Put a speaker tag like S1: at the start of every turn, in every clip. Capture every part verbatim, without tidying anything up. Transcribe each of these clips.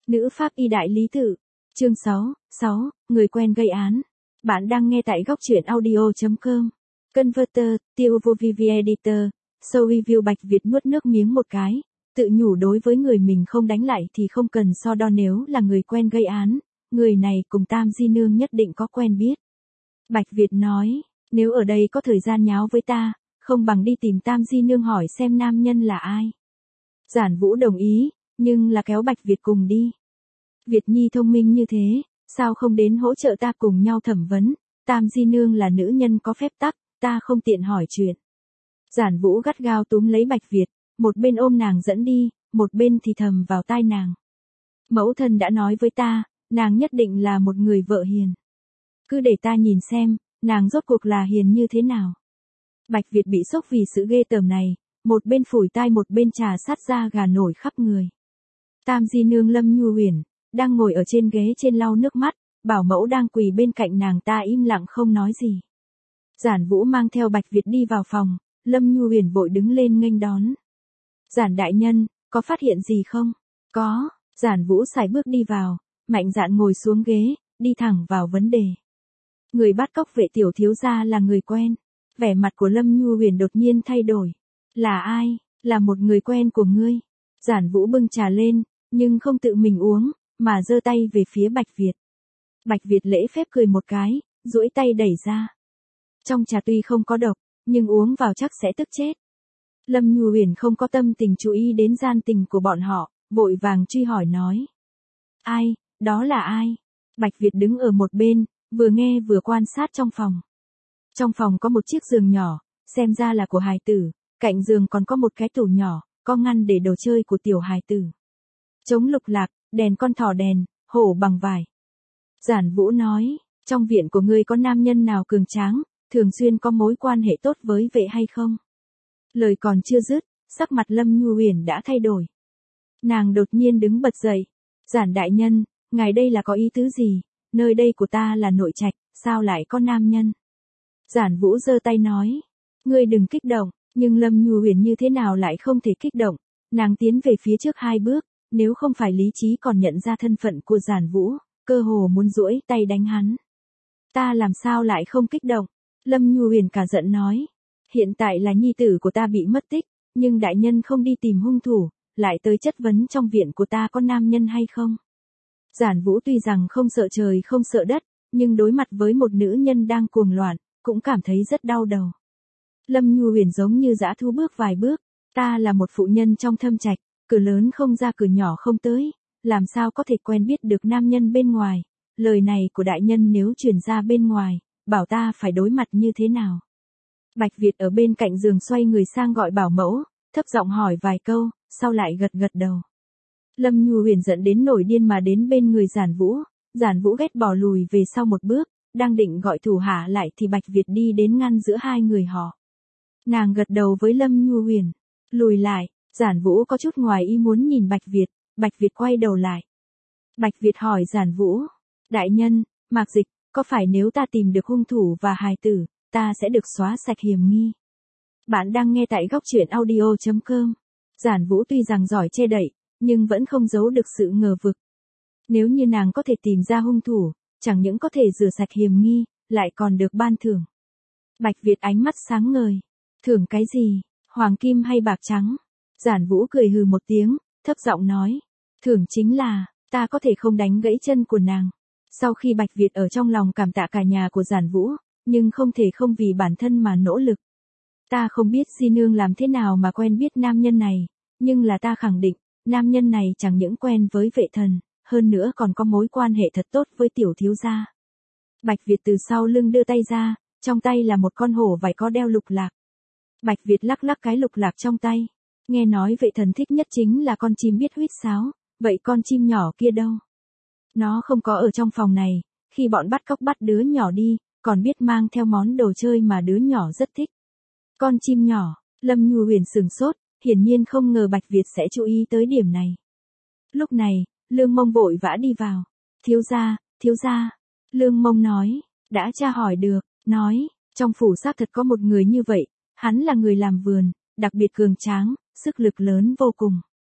S1: Nữ pháp y đại lý tự. Chương sáu, sáu, người quen gây án. Bạn đang nghe tại góc truyện audio chấm com. Converter, tiêu vô vi vi editor, show review Bạch Việt nuốt nước miếng một cái, tự nhủ đối với người mình không đánh lại thì không cần so đo, nếu là người quen gây án, người này cùng Tam Di Nương nhất định có quen biết. Bạch Việt nói, nếu ở đây có thời gian nháo với ta, không bằng đi tìm Tam Di Nương hỏi xem nam nhân là ai. Giản Vũ đồng ý, nhưng là kéo Bạch Việt cùng đi. Việt Nhi thông minh như thế, sao không đến hỗ trợ ta cùng nhau thẩm vấn, Tam Di Nương là nữ nhân có phép tắc, ta không tiện hỏi chuyện. Giản Vũ gắt gao túm lấy Bạch Việt, một bên ôm nàng dẫn đi, một bên thì thầm vào tai nàng. Mẫu thân đã nói với ta, nàng nhất định là một người vợ hiền. Cứ để ta nhìn xem, nàng rốt cuộc là hiền như thế nào. Bạch Việt bị sốc vì sự ghê tởm này, một bên phủi tai một bên trà sát da gà nổi khắp người. Tam Di Nương Lâm Nhu Huyền đang ngồi ở trên ghế trên lau nước mắt, bảo mẫu đang quỳ bên cạnh nàng ta im lặng không nói gì. Giản Vũ mang theo Bạch Việt đi vào phòng, Lâm Nhu Huyền vội đứng lên nghênh đón. Giản đại nhân, có phát hiện gì không? Có. Giản Vũ sải bước đi vào, mạnh dạn ngồi xuống ghế, đi thẳng vào vấn đề. Người bắt cóc vệ tiểu thiếu gia là người quen. Vẻ mặt của Lâm Nhu Huyền đột nhiên thay đổi. Là ai? Là một người quen của ngươi. Giản Vũ bưng trà lên, nhưng không tự mình uống, mà giơ tay về phía Bạch Việt. Bạch Việt lễ phép cười một cái, duỗi tay đẩy ra. Trong trà tuy không có độc, nhưng uống vào chắc sẽ tức chết. Lâm Nhu Huyền không có tâm tình chú ý đến gian tình của bọn họ, vội vàng truy hỏi nói. Ai, đó là ai? Bạch Việt đứng ở một bên, vừa nghe vừa quan sát trong phòng. Trong phòng có một chiếc giường nhỏ, xem ra là của hài tử, cạnh giường còn có một cái tủ nhỏ, có ngăn để đồ chơi của tiểu hài tử. Chống lục lạc, đèn con thỏ đèn, hổ bằng vải. Giản Vũ nói, trong viện của ngươi có nam nhân nào cường tráng, thường xuyên có mối quan hệ tốt với vệ hay không? Lời còn chưa dứt, sắc mặt Lâm Nhu Huyền đã thay đổi. Nàng đột nhiên đứng bật dậy. Giản đại nhân, ngài đây là có ý tứ gì? Nơi đây của ta là nội trạch, sao lại có nam nhân? Giản Vũ giơ tay nói, ngươi đừng kích động, nhưng Lâm Nhu Huyền như thế nào lại không thể kích động? Nàng tiến về phía trước hai bước, nếu không phải lý trí còn nhận ra thân phận của Giản Vũ, cơ hồ muốn duỗi tay đánh hắn. Ta làm sao lại không kích động? Lâm Nhu Huyền cả giận nói, hiện tại là nhi tử của ta bị mất tích, nhưng đại nhân không đi tìm hung thủ, lại tới chất vấn trong viện của ta có nam nhân hay không? Giản Vũ tuy rằng không sợ trời không sợ đất, nhưng đối mặt với một nữ nhân đang cuồng loạn, cũng cảm thấy rất đau đầu. Lâm Nhu Huyền giống như dã thú bước vài bước, ta là một phụ nhân trong thâm trạch, cửa lớn không ra cửa nhỏ không tới, làm sao có thể quen biết được nam nhân bên ngoài, lời này của đại nhân nếu truyền ra bên ngoài, bảo ta phải đối mặt như thế nào? Bạch Việt ở bên cạnh giường xoay người sang gọi bảo mẫu, thấp giọng hỏi vài câu, sau lại gật gật đầu. Lâm Nhu Huyền giận đến nổi điên mà đến bên người Giản Vũ, Giản Vũ ghét bỏ lùi về sau một bước, đang định gọi thủ hạ lại thì Bạch Việt đi đến ngăn giữa hai người họ. Nàng gật đầu với Lâm Nhu Huyền, lùi lại, Giản Vũ có chút ngoài ý muốn nhìn Bạch Việt, Bạch Việt quay đầu lại. Bạch Việt hỏi Giản Vũ, đại nhân, Mạc Dịch, có phải nếu ta tìm được hung thủ và hài tử, ta sẽ được xóa sạch hiểm nghi? Bạn đang nghe tại góc truyện audio chấm com. Giản Vũ tuy rằng giỏi che đậy, nhưng vẫn không giấu được sự ngờ vực. Nếu như nàng có thể tìm ra hung thủ, chẳng những có thể rửa sạch hiểm nghi, lại còn được ban thưởng. Bạch Việt ánh mắt sáng ngời. Thưởng cái gì? Hoàng kim hay bạc trắng? Giản Vũ cười hừ một tiếng, thấp giọng nói. Thưởng chính là, ta có thể không đánh gãy chân của nàng. Sau khi Bạch Việt ở trong lòng cảm tạ cả nhà của Giản Vũ, nhưng không thể không vì bản thân mà nỗ lực. Ta không biết Di Nương làm thế nào mà quen biết nam nhân này, nhưng là ta khẳng định, nam nhân này chẳng những quen với vệ thần, hơn nữa còn có mối quan hệ thật tốt với tiểu thiếu gia. Bạch Việt từ sau lưng đưa tay ra, trong tay là một con hổ vải có đeo lục lạc. Bạch Việt lắc lắc cái lục lạc trong tay, nghe nói vệ thần thích nhất chính là con chim biết huýt sáo, vậy con chim nhỏ kia đâu? Nó không có ở trong phòng này, khi bọn bắt cóc bắt đứa nhỏ đi, còn biết mang theo món đồ chơi mà đứa nhỏ rất thích. Con chim nhỏ, Lâm Nhu Huyền sửng sốt, hiển nhiên không ngờ Bạch Việt sẽ chú ý tới điểm này. Lúc này, Lương Mông vội vã đi vào. Thiếu gia, thiếu gia. Lương Mông nói, đã tra hỏi được, nói, trong phủ xác thật có một người như vậy, hắn là người làm vườn, đặc biệt cường tráng, sức lực lớn vô cùng.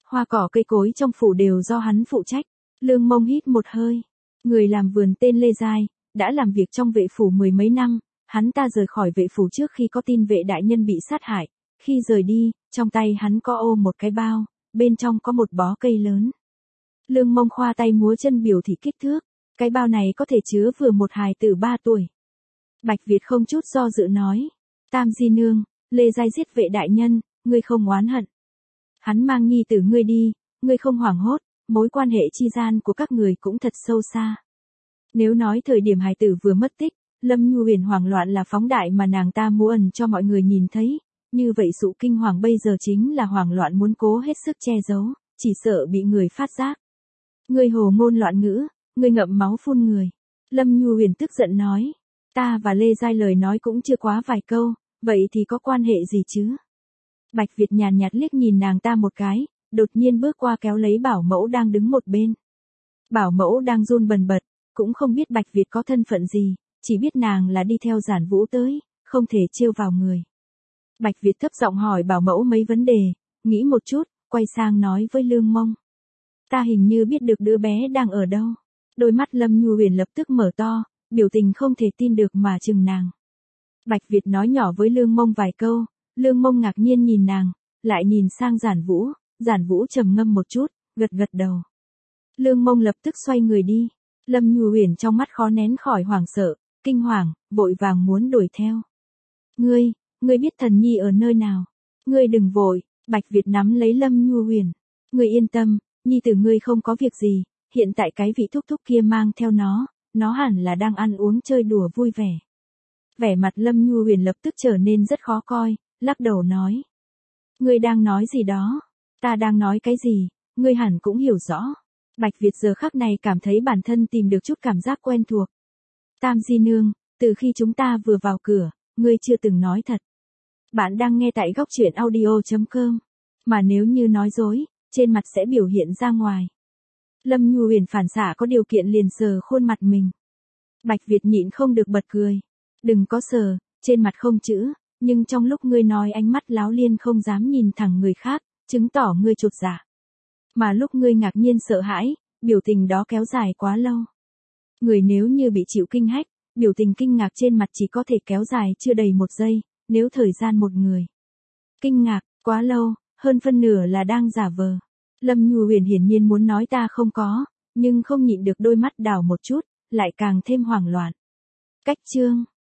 S1: Hoa cỏ cây cối trong phủ đều do hắn phụ trách. Lương Mông hít một hơi. Người làm vườn tên Lê Giai, đã làm việc trong vệ phủ mười mấy năm, hắn ta rời khỏi vệ phủ trước khi có tin vệ đại nhân bị sát hại. Khi rời đi, trong tay hắn có ôm một cái bao, bên trong có một bó cây lớn. Lương Mông khoa tay múa chân biểu thị kích thước, cái bao này có thể chứa vừa một hài tử ba tuổi. Bạch Việt không chút do dự nói, Tam Di Nương, Lê Giai giết vệ đại nhân, ngươi không oán hận. Hắn mang nhi tử ngươi đi, ngươi không hoảng hốt, mối quan hệ chi gian của các người cũng thật sâu xa. Nếu nói thời điểm hài tử vừa mất tích, Lâm Nhu Huyền hoảng loạn là phóng đại mà nàng ta muốn ẩn cho mọi người nhìn thấy, như vậy sự kinh hoàng bây giờ chính là hoảng loạn muốn cố hết sức che giấu, chỉ sợ bị người phát giác. Ngươi hồ ngôn loạn ngữ, ngươi ngậm máu phun người. Lâm Nhu Huyền tức giận nói, ta và Lê Giai lời nói cũng chưa quá vài câu, vậy thì có quan hệ gì chứ? Bạch Việt nhàn nhạt liếc nhìn nàng ta một cái, đột nhiên bước qua kéo lấy Bảo Mẫu đang đứng một bên. Bảo Mẫu đang run bần bật, cũng không biết Bạch Việt có thân phận gì, chỉ biết nàng là đi theo Giản Vũ tới, không thể trêu vào người. Bạch Việt thấp giọng hỏi Bảo Mẫu mấy vấn đề, nghĩ một chút, quay sang nói với Lương Mông. Ta hình như biết được đứa bé đang ở đâu. Đôi mắt Lâm Nhu Huyền lập tức mở to, biểu tình không thể tin được mà chừng nàng. Bạch Việt nói nhỏ với Lương Mông vài câu, Lương Mông ngạc nhiên nhìn nàng, lại nhìn sang Giản Vũ, Giản Vũ trầm ngâm một chút, gật gật đầu. Lương Mông lập tức xoay người đi. Lâm Nhu Huyền trong mắt khó nén khỏi hoảng sợ, kinh hoàng, vội vàng muốn đuổi theo. Ngươi, ngươi biết thần nhi ở nơi nào? Ngươi đừng vội, Bạch Việt nắm lấy Lâm Nhu Huyền. Ngươi yên tâm, nhi tử ngươi không có việc gì, hiện tại cái vị thúc thúc kia mang theo nó, nó hẳn là đang ăn uống chơi đùa vui vẻ. Vẻ mặt Lâm Nhu Huyền lập tức trở nên rất khó coi, lắc đầu nói. Ngươi đang nói gì đó? Ta đang nói cái gì, ngươi hẳn cũng hiểu rõ. Bạch Việt giờ khắc này cảm thấy bản thân tìm được chút cảm giác quen thuộc. Tam Di Nương, từ khi chúng ta vừa vào cửa, ngươi chưa từng nói thật. Bạn đang nghe tại góc truyện audio chấm com. Mà nếu như nói dối, trên mặt sẽ biểu hiện ra ngoài. Lâm Nhu Huyền phản xạ có điều kiện liền sờ khuôn mặt mình. Bạch Việt nhịn không được bật cười. Đừng có sờ, trên mặt không chữ, nhưng trong lúc ngươi nói ánh mắt láo liên không dám nhìn thẳng người khác, chứng tỏ ngươi chột dạ. Mà lúc ngươi ngạc nhiên sợ hãi, biểu tình đó kéo dài quá lâu. Người nếu như bị chịu kinh hách, biểu tình kinh ngạc trên mặt chỉ có thể kéo dài chưa đầy một giây, nếu thời gian một người. Kinh ngạc, quá lâu, hơn phân nửa là đang giả vờ. Lâm Nhu Huyền hiển nhiên muốn nói ta không có, nhưng không nhịn được đôi mắt đảo một chút, lại càng thêm hoảng loạn. Cách chương